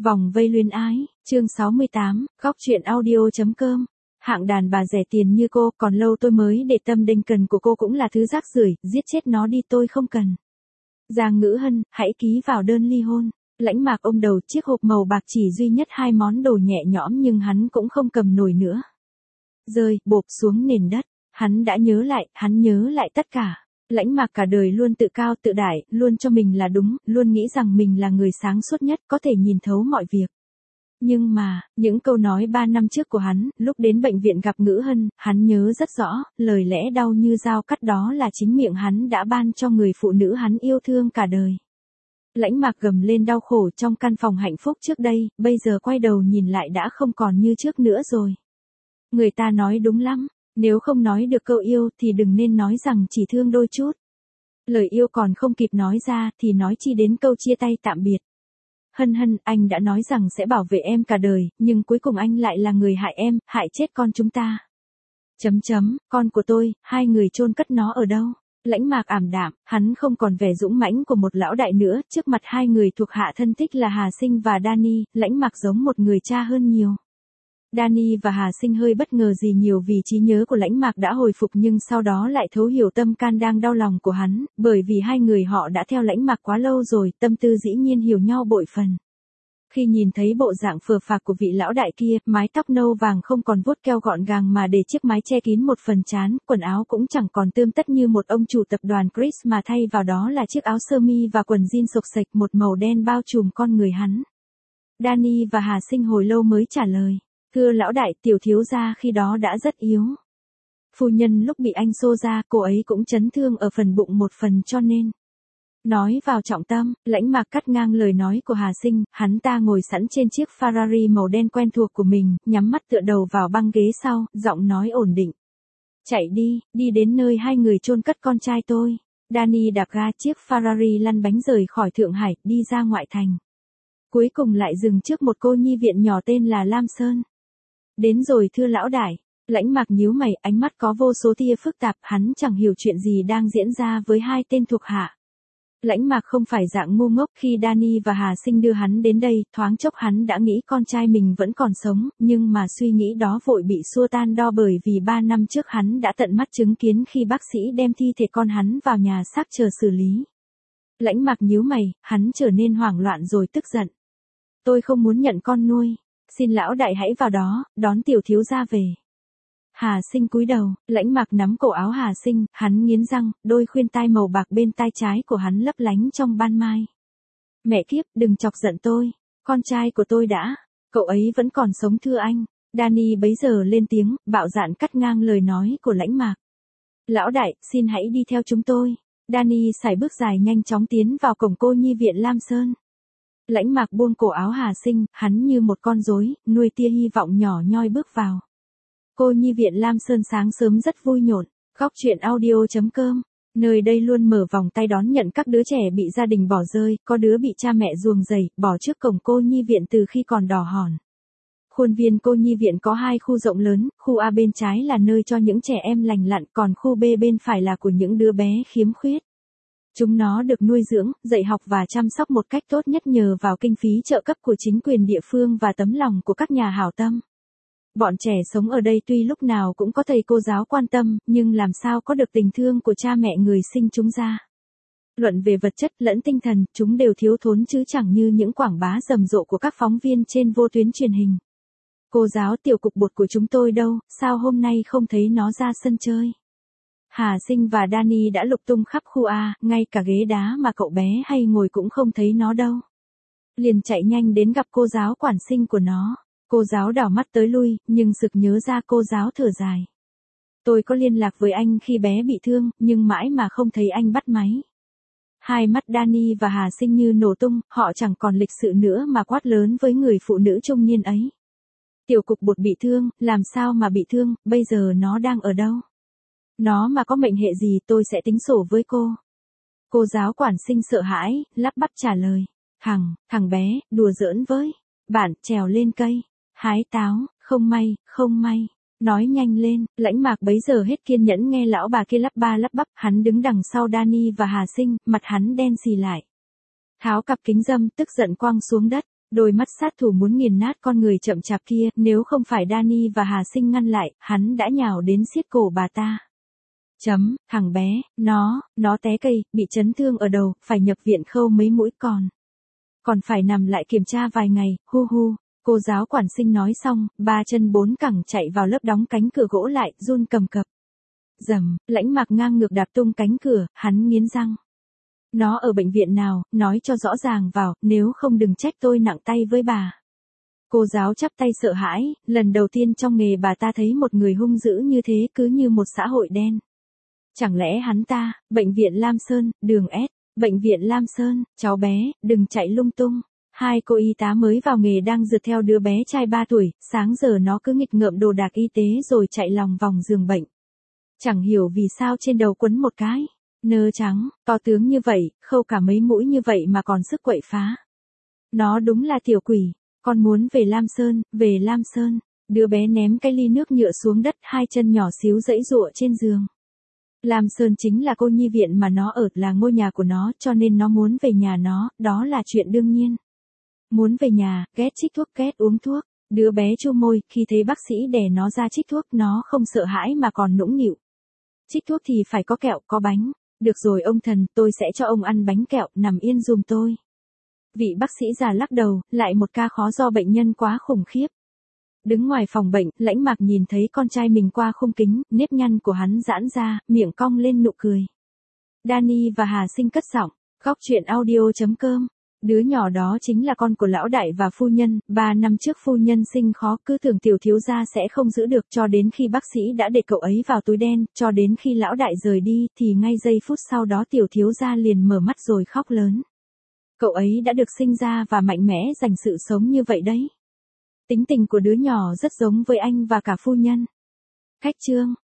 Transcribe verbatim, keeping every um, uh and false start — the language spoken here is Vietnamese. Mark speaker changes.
Speaker 1: Vòng vây luyến ái, chương sáu mươi tám, góc truyện audio.com. Hạng đàn bà rẻ tiền như cô, còn lâu tôi mới để tâm đinh cần của cô cũng là thứ rác rưởi, giết chết nó đi tôi không cần. Giang Ngữ Hân, hãy ký vào đơn ly hôn. Lãnh Mạc ôm đầu chiếc hộp màu bạc chỉ duy nhất hai món đồ nhẹ nhõm nhưng hắn cũng không cầm nổi nữa. Rơi, bộp xuống nền đất, hắn đã nhớ lại, hắn nhớ lại tất cả. Lãnh Mạc cả đời luôn tự cao tự đại, luôn cho mình là đúng, luôn nghĩ rằng mình là người sáng suốt nhất, có thể nhìn thấu mọi việc. Nhưng mà, những câu nói ba năm trước của hắn, lúc đến bệnh viện gặp Ngữ Hân, hắn nhớ rất rõ, lời lẽ đau như dao cắt đó là chính miệng hắn đã ban cho người phụ nữ hắn yêu thương cả đời. Lãnh Mạc gầm lên đau khổ trong căn phòng hạnh phúc trước đây, bây giờ quay đầu nhìn lại đã không còn như trước nữa rồi. Người ta nói đúng lắm. Nếu không nói được câu yêu thì đừng nên nói rằng chỉ thương đôi chút. Lời yêu còn không kịp nói ra thì nói chi đến câu chia tay tạm biệt. Hân Hân, anh đã nói rằng sẽ bảo vệ em cả đời, nhưng cuối cùng anh lại là người hại em, hại chết con chúng ta. Chấm chấm, con của tôi, hai người chôn cất nó ở đâu? Lãnh Mạc ảm đạm, hắn không còn vẻ dũng mãnh của một lão đại nữa, trước mặt hai người thuộc hạ thân thích là Hà Sinh và Danny, Lãnh Mạc giống một người cha hơn nhiều. Danny và Hà Sinh hơi bất ngờ gì nhiều vì trí nhớ của Lãnh Mạc đã hồi phục nhưng sau đó lại thấu hiểu tâm can đang đau lòng của hắn, bởi vì hai người họ đã theo Lãnh Mạc quá lâu rồi, tâm tư dĩ nhiên hiểu nhau bội phần. Khi nhìn thấy bộ dạng phờ phạc của vị lão đại kia, mái tóc nâu vàng không còn vuốt keo gọn gàng mà để chiếc mái che kín một phần trán, quần áo cũng chẳng còn tươm tất như một ông chủ tập đoàn Chris mà thay vào đó là chiếc áo sơ mi và quần jean xộc xệch một màu đen bao trùm con người hắn. Danny và Hà Sinh hồi lâu mới trả lời. Thưa lão đại, tiểu thiếu gia khi đó đã rất yếu. Phu nhân lúc bị anh xô ra, cô ấy cũng chấn thương ở phần bụng một phần cho nên. Nói vào trọng tâm, Lãnh Mạc cắt ngang lời nói của Hà Sinh, hắn ta ngồi sẵn trên chiếc Ferrari màu đen quen thuộc của mình, nhắm mắt tựa đầu vào băng ghế sau, giọng nói ổn định. Chạy đi, đi đến nơi hai người chôn cất con trai tôi. Danny đạp ga chiếc Ferrari lăn bánh rời khỏi Thượng Hải, đi ra ngoại thành. Cuối cùng lại dừng trước một cô nhi viện nhỏ tên là Lam Sơn. Đến rồi thưa lão đại, Lãnh Mạc nhíu mày, ánh mắt có vô số tia phức tạp, hắn chẳng hiểu chuyện gì đang diễn ra với hai tên thuộc hạ. Lãnh Mạc không phải dạng ngu ngốc, khi Danny và Hà Sinh đưa hắn đến đây, thoáng chốc hắn đã nghĩ con trai mình vẫn còn sống, nhưng mà suy nghĩ đó vội bị xua tan đo bởi vì ba năm trước hắn đã tận mắt chứng kiến khi bác sĩ đem thi thể con hắn vào nhà xác chờ xử lý. Lãnh Mạc nhíu mày, hắn trở nên hoảng loạn rồi tức giận. Tôi không muốn nhận con nuôi. Xin lão đại hãy vào đó, đón tiểu thiếu gia về. Hà Sinh cúi đầu, Lãnh Mạc nắm cổ áo Hà Sinh, hắn nghiến răng, đôi khuyên tai màu bạc bên tai trái của hắn lấp lánh trong ban mai. Mẹ kiếp, đừng chọc giận tôi, con trai của tôi đã, cậu ấy vẫn còn sống thưa anh. Danny bấy giờ lên tiếng, bạo dạn cắt ngang lời nói của Lãnh Mạc. Lão đại, xin hãy đi theo chúng tôi. Danny sải bước dài nhanh chóng tiến vào cổng cô nhi viện Lam Sơn. Lãnh Mạc buông cổ áo Hà Sinh, hắn như một con rối, nuôi tia hy vọng nhỏ nhoi bước vào. Cô nhi viện Lam Sơn sáng sớm rất vui nhộn, góc truyện audio.com, nơi đây luôn mở vòng tay đón nhận các đứa trẻ bị gia đình bỏ rơi, có đứa bị cha mẹ ruồng rầy, bỏ trước cổng cô nhi viện từ khi còn đỏ hòn. Khuôn viên cô nhi viện có hai khu rộng lớn, khu A bên trái là nơi cho những trẻ em lành lặn, còn khu B bên phải là của những đứa bé khiếm khuyết. Chúng nó được nuôi dưỡng, dạy học và chăm sóc một cách tốt nhất nhờ vào kinh phí trợ cấp của chính quyền địa phương và tấm lòng của các nhà hảo tâm. Bọn trẻ sống ở đây tuy lúc nào cũng có thầy cô giáo quan tâm, nhưng làm sao có được tình thương của cha mẹ người sinh chúng ra. Luận về vật chất lẫn tinh thần, chúng đều thiếu thốn chứ chẳng như những quảng bá rầm rộ của các phóng viên trên vô tuyến truyền hình. Cô giáo tiểu cục bột của chúng tôi đâu, sao hôm nay không thấy nó ra sân chơi? Hà Sinh và Danny đã lục tung khắp khu A, ngay cả ghế đá mà cậu bé hay ngồi cũng không thấy nó đâu. Liền chạy nhanh đến gặp cô giáo quản sinh của nó. Cô giáo đảo mắt tới lui, nhưng sực nhớ ra cô giáo thở dài. Tôi có liên lạc với anh khi bé bị thương, nhưng mãi mà không thấy anh bắt máy. Hai mắt Danny và Hà Sinh như nổ tung, họ chẳng còn lịch sự nữa mà quát lớn với người phụ nữ trung niên ấy. Tiểu cục bột bị thương, làm sao mà bị thương, bây giờ nó đang ở đâu? Nó mà có mệnh hệ gì tôi sẽ tính sổ với cô. Cô giáo quản sinh sợ hãi, lắp bắp trả lời. Thằng, thằng bé, đùa giỡn với. Bạn, trèo lên cây. Hái táo, không may, không may. Nói nhanh lên, Lãnh Mạc bấy giờ hết kiên nhẫn nghe lão bà kia lắp ba lắp bắp, hắn đứng đằng sau Danny và Hà Sinh, mặt hắn đen xì lại. Tháo cặp kính râm tức giận quăng xuống đất. Đôi mắt sát thủ muốn nghiền nát con người chậm chạp kia, nếu không phải Danny và Hà Sinh ngăn lại, hắn đã nhào đến siết cổ bà ta. Chấm, thằng bé, nó, nó té cây, bị chấn thương ở đầu, phải nhập viện khâu mấy mũi còn. Còn phải nằm lại kiểm tra vài ngày, hu hu. Cô giáo quản sinh nói xong, ba chân bốn cẳng chạy vào lớp đóng cánh cửa gỗ lại, run cầm cập. Dầm, Lãnh Mạc ngang ngược đạp tung cánh cửa, hắn nghiến răng. Nó ở bệnh viện nào, nói cho rõ ràng vào, nếu không đừng trách tôi nặng tay với bà. Cô giáo chắp tay sợ hãi, lần đầu tiên trong nghề bà ta thấy một người hung dữ như thế, cứ như một xã hội đen. Chẳng lẽ hắn ta, bệnh viện Lam Sơn, đường S, bệnh viện Lam Sơn, cháu bé, đừng chạy lung tung. Hai cô y tá mới vào nghề đang rượt theo đứa bé trai ba tuổi, sáng giờ nó cứ nghịch ngợm đồ đạc y tế rồi chạy lòng vòng giường bệnh. Chẳng hiểu vì sao trên đầu quấn một cái nơ trắng, to tướng như vậy, khâu cả mấy mũi như vậy mà còn sức quậy phá. Nó đúng là tiểu quỷ, con muốn về Lam Sơn, về Lam Sơn. Đứa bé ném cái ly nước nhựa xuống đất, hai chân nhỏ xíu giãy giụa trên giường. Lam Sơn chính là cô nhi viện mà nó ở, là ngôi nhà của nó, cho nên nó muốn về nhà nó, đó là chuyện đương nhiên. Muốn về nhà, ghét trích thuốc, ghét uống thuốc. Đứa bé chu môi, khi thấy bác sĩ đè nó ra trích thuốc, nó không sợ hãi mà còn nũng nịu. Trích thuốc thì phải có kẹo, có bánh. Được rồi ông thần, tôi sẽ cho ông ăn bánh kẹo, nằm yên giùm tôi. Vị bác sĩ già lắc đầu, lại một ca khó do bệnh nhân quá khủng khiếp. Đứng ngoài phòng bệnh, Lãnh Mạc nhìn thấy con trai mình qua khung kính, nếp nhăn của hắn giãn ra, miệng cong lên nụ cười. Danny và Hà Sinh cất giọng, góc chuyện audio chấm com. Đứa nhỏ đó chính là con của lão đại và phu nhân, ba năm trước phu nhân sinh khó, cứ tưởng tiểu thiếu gia sẽ không giữ được, cho đến khi bác sĩ đã để cậu ấy vào túi đen, cho đến khi lão đại rời đi, thì ngay giây phút sau đó tiểu thiếu gia liền mở mắt rồi khóc lớn. Cậu ấy đã được sinh ra và mạnh mẽ dành sự sống như vậy đấy. Tính tình của đứa nhỏ rất giống với anh và cả phu nhân. Khách chương.